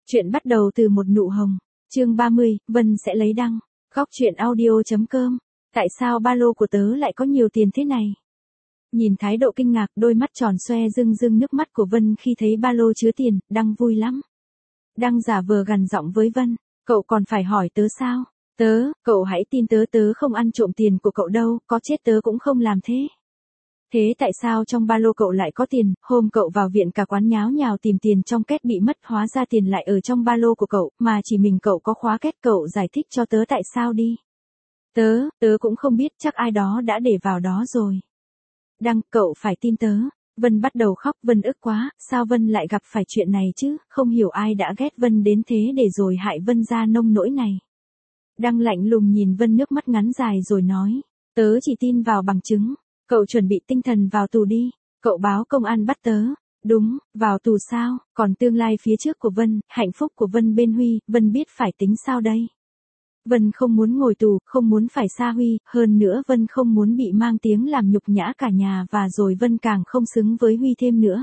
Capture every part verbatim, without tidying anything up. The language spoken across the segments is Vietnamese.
Chuyện bắt đầu từ một nụ hồng. Chương ba mươi, Vân sẽ lấy đăng. Góc truyện audio.com. Tại sao ba lô của tớ lại có nhiều tiền thế này? Nhìn thái độ kinh ngạc, đôi mắt tròn xoe rưng rưng nước mắt của Vân khi thấy ba lô chứa tiền, Đăng vui lắm. Đăng giả vờ gằn giọng với Vân, cậu còn phải hỏi tớ sao? Tớ, cậu hãy tin tớ, tớ không ăn trộm tiền của cậu đâu, có chết tớ cũng không làm thế. Thế tại sao trong ba lô cậu lại có tiền? Hôm cậu vào viện cả quán nháo nhào tìm tiền trong két bị mất, hóa ra tiền lại ở trong ba lô của cậu, mà chỉ mình cậu có khóa két. Cậu giải thích cho tớ tại sao đi. Tớ, tớ cũng không biết, chắc ai đó đã để vào đó rồi. Đăng, cậu phải tin tớ. Vân bắt đầu khóc. Vân ức quá, sao Vân lại gặp phải chuyện này chứ, không hiểu ai đã ghét Vân đến thế để rồi hại Vân ra nông nỗi này. Đăng lạnh lùng nhìn Vân, nước mắt ngắn dài rồi nói, tớ chỉ tin vào bằng chứng. Cậu chuẩn bị tinh thần vào tù đi, cậu báo công an bắt tớ. Đúng, vào tù sao, còn tương lai phía trước của Vân, hạnh phúc của Vân bên Huy, Vân biết phải tính sao đây. Vân không muốn ngồi tù, không muốn phải xa Huy, hơn nữa Vân không muốn bị mang tiếng làm nhục nhã cả nhà, và rồi Vân càng không xứng với Huy thêm nữa.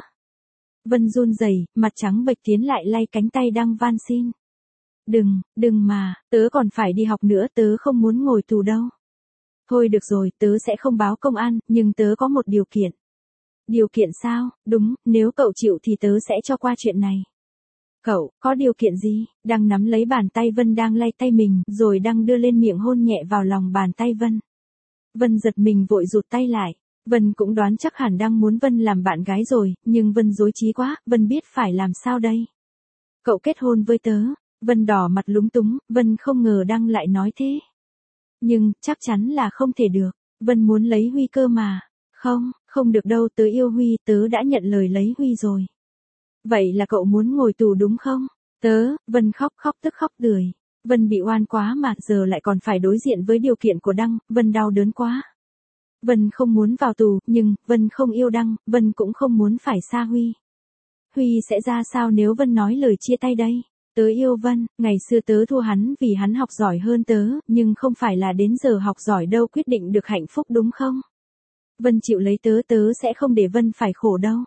Vân run rẩy, mặt trắng bệch tiến lại lay cánh tay Đăng van xin. Đừng, đừng mà, tớ còn phải đi học nữa, tớ không muốn ngồi tù đâu. Thôi được rồi, tớ sẽ không báo công an, nhưng tớ có một điều kiện. Điều kiện sao? Đúng, nếu cậu chịu thì tớ sẽ cho qua chuyện này. Cậu, có điều kiện gì? Đăng nắm lấy bàn tay Vân đang lay tay mình, rồi Đăng đưa lên miệng hôn nhẹ vào lòng bàn tay Vân. Vân giật mình vội rụt tay lại. Vân cũng đoán chắc hẳn Đăng muốn Vân làm bạn gái rồi, nhưng Vân rối trí quá, Vân biết phải làm sao đây. Cậu kết hôn với tớ. Vân đỏ mặt lúng túng, Vân không ngờ Đăng lại nói thế. Nhưng, chắc chắn là không thể được. Vân muốn lấy Huy cơ mà. Không, không được đâu, tớ yêu Huy, tớ đã nhận lời lấy Huy rồi. Vậy là cậu muốn ngồi tù đúng không? Tớ, Vân khóc khóc tức khóc lười. Vân bị oan quá mà, giờ lại còn phải đối diện với điều kiện của Đăng, Vân đau đớn quá. Vân không muốn vào tù, nhưng, Vân không yêu Đăng, Vân cũng không muốn phải xa Huy. Huy sẽ ra sao nếu Vân nói lời chia tay đây? Tớ yêu Vân, ngày xưa tớ thua hắn vì hắn học giỏi hơn tớ, nhưng không phải là đến giờ học giỏi đâu quyết định được hạnh phúc đúng không? Vân chịu lấy tớ, tớ sẽ không để Vân phải khổ đâu.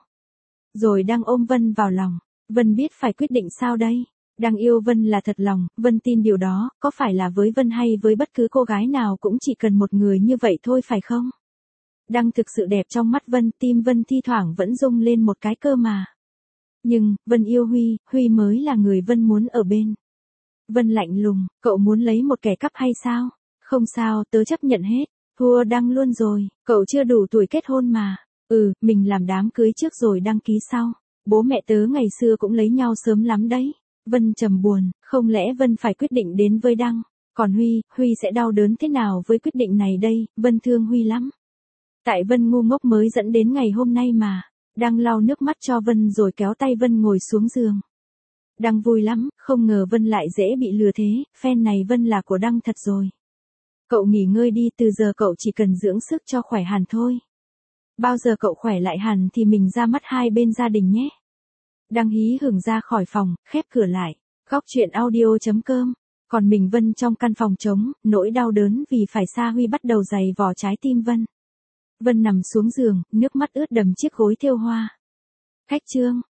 Rồi Đăng ôm Vân vào lòng. Vân biết phải quyết định sao đây? Đăng yêu Vân là thật lòng, Vân tin điều đó, có phải là với Vân hay với bất cứ cô gái nào cũng chỉ cần một người như vậy thôi phải không? Đăng thực sự đẹp trong mắt Vân, tim Vân thi thoảng vẫn rung lên một cái cơ mà. Nhưng, Vân yêu Huy, Huy mới là người Vân muốn ở bên. Vân lạnh lùng, cậu muốn lấy một kẻ cắp hay sao? Không sao, tớ chấp nhận hết. Thua Đăng luôn rồi, cậu chưa đủ tuổi kết hôn mà. Ừ, mình làm đám cưới trước rồi đăng ký sau. Bố mẹ tớ ngày xưa cũng lấy nhau sớm lắm đấy. Vân trầm buồn, không lẽ Vân phải quyết định đến với Đăng? Còn Huy, Huy sẽ đau đớn thế nào với quyết định này đây? Vân thương Huy lắm. Tại Vân ngu ngốc mới dẫn đến ngày hôm nay mà. Đăng lau nước mắt cho Vân rồi kéo tay Vân ngồi xuống giường. Đăng vui lắm, không ngờ Vân lại dễ bị lừa thế, phen này Vân là của Đăng thật rồi. Cậu nghỉ ngơi đi, từ giờ cậu chỉ cần dưỡng sức cho khỏe hẳn thôi. Bao giờ cậu khỏe lại hẳn thì mình ra mắt hai bên gia đình nhé. Đăng hí hửng ra khỏi phòng, khép cửa lại. Góc truyện audio.com. Còn mình Vân trong căn phòng trống, nỗi đau đớn vì phải xa Huy bắt đầu dày vò trái tim Vân. Vân nằm xuống giường, nước mắt ướt đầm chiếc gối thêu hoa. Khách trương.